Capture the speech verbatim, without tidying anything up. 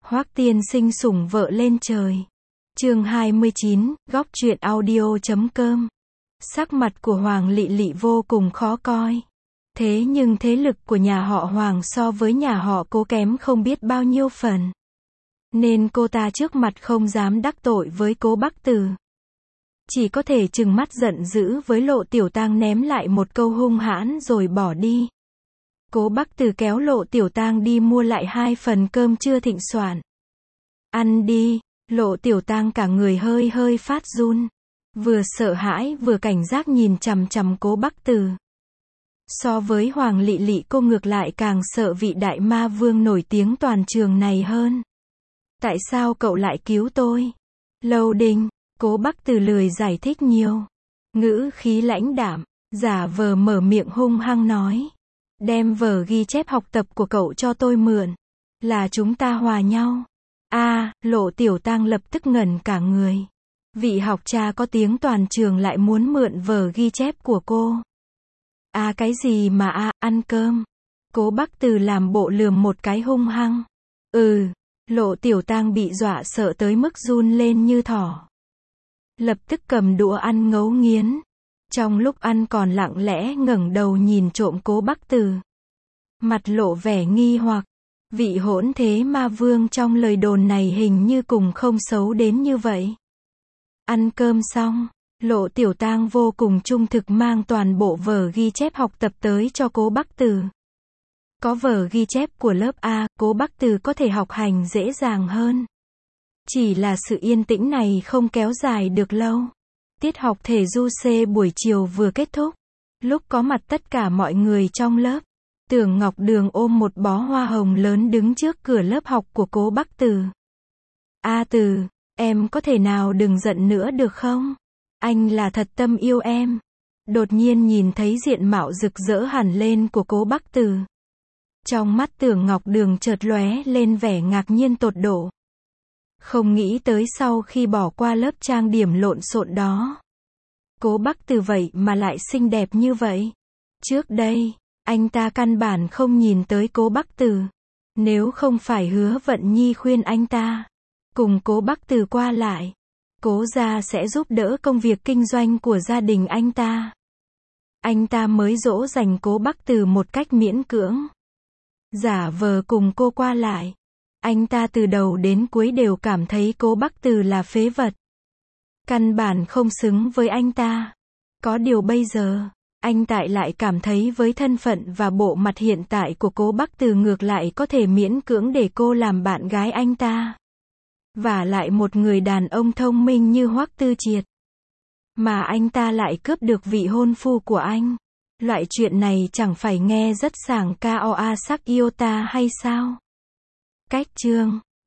Hoắc tiên sinh sủng vợ lên trời. Chương hai mươi chín, góc truyện audio chấm com. Sắc mặt của Hoàng Lị Lị vô cùng khó coi. Thế nhưng thế lực của nhà họ Hoàng so với nhà họ Cố kém không biết bao nhiêu phần. Nên cô ta trước mặt không dám đắc tội với Cố Bắc Từ. Chỉ có thể trừng mắt giận dữ với Lộ Tiểu Tang ném lại một câu hung hãn rồi bỏ đi. Cố Bắc Từ kéo Lộ Tiểu Tang đi mua lại hai phần cơm trưa thịnh soạn. Ăn đi. Lộ Tiểu Tang cả người hơi hơi phát run. Vừa sợ hãi vừa cảnh giác nhìn chằm chằm Cố Bắc Từ. So với Hoàng Lị Lị cô ngược lại càng sợ vị đại ma vương nổi tiếng toàn trường này hơn. Tại sao cậu lại cứu tôi? Lâu Đình. Cố Bắc Từ lười giải thích nhiều. Ngữ khí lãnh đạm, giả vờ mở miệng hung hăng nói. Đem vở ghi chép học tập của cậu cho tôi mượn. Là chúng ta hòa nhau. A, à, Lộ Tiểu Tang lập tức ngẩn cả người. Vị học trò có tiếng toàn trường lại muốn mượn vở ghi chép của cô. À cái gì mà a, à, ăn cơm. Cố Bắc Từ làm bộ lườm một cái hung hăng. Ừ, Lộ Tiểu Tang bị dọa sợ tới mức run lên như thỏ. Lập tức cầm đũa ăn ngấu nghiến. Trong lúc ăn còn lặng lẽ ngẩng đầu nhìn trộm Cố Bắc Từ. Mặt lộ vẻ nghi hoặc. Vị hỗn thế ma vương trong lời đồn này hình như cùng không xấu đến như vậy. Ăn cơm xong, Lộ Tiểu Tang vô cùng trung thực mang toàn bộ vở ghi chép học tập tới cho Cố Bắc Từ. Có vở ghi chép của lớp A, Cố Bắc Từ có thể học hành dễ dàng hơn. Chỉ là sự yên tĩnh này không kéo dài được lâu. Tiết học thể du C buổi chiều vừa kết thúc. Lúc có mặt tất cả mọi người trong lớp, Tưởng Ngọc Đường ôm một bó hoa hồng lớn đứng trước cửa lớp học của Cố Bắc Từ. A Từ, em có thể nào đừng giận nữa được không? Anh là thật tâm yêu em. Đột nhiên nhìn thấy diện mạo rực rỡ hẳn lên của Cố Bắc Từ. Trong mắt Tưởng Ngọc Đường chợt lóe lên vẻ ngạc nhiên tột độ. Không nghĩ tới sau khi bỏ qua lớp trang điểm lộn xộn đó, Cố Bắc Từ vậy mà lại xinh đẹp như vậy. Trước đây, anh ta căn bản không nhìn tới Cố Bắc Từ. Nếu không phải Hứa Vận Nhi khuyên anh ta cùng Cố Bắc Từ qua lại, Cố gia sẽ giúp đỡ công việc kinh doanh của gia đình anh ta, anh ta mới dỗ dành Cố Bắc Từ một cách miễn cưỡng. Giả vờ cùng cô qua lại. Anh ta từ đầu đến cuối đều cảm thấy Cố Bắc Từ là phế vật. Căn bản không xứng với anh ta. Có điều bây giờ, anh tại lại cảm thấy với thân phận và bộ mặt hiện tại của Cố Bắc Từ ngược lại có thể miễn cưỡng để cô làm bạn gái anh ta. Và lại một người đàn ông thông minh như Hoắc Tư Triệt. Mà anh ta lại cướp được vị hôn phu của anh. Loại chuyện này chẳng phải nghe rất sảng ca o a sắc iota hay sao? Cách chương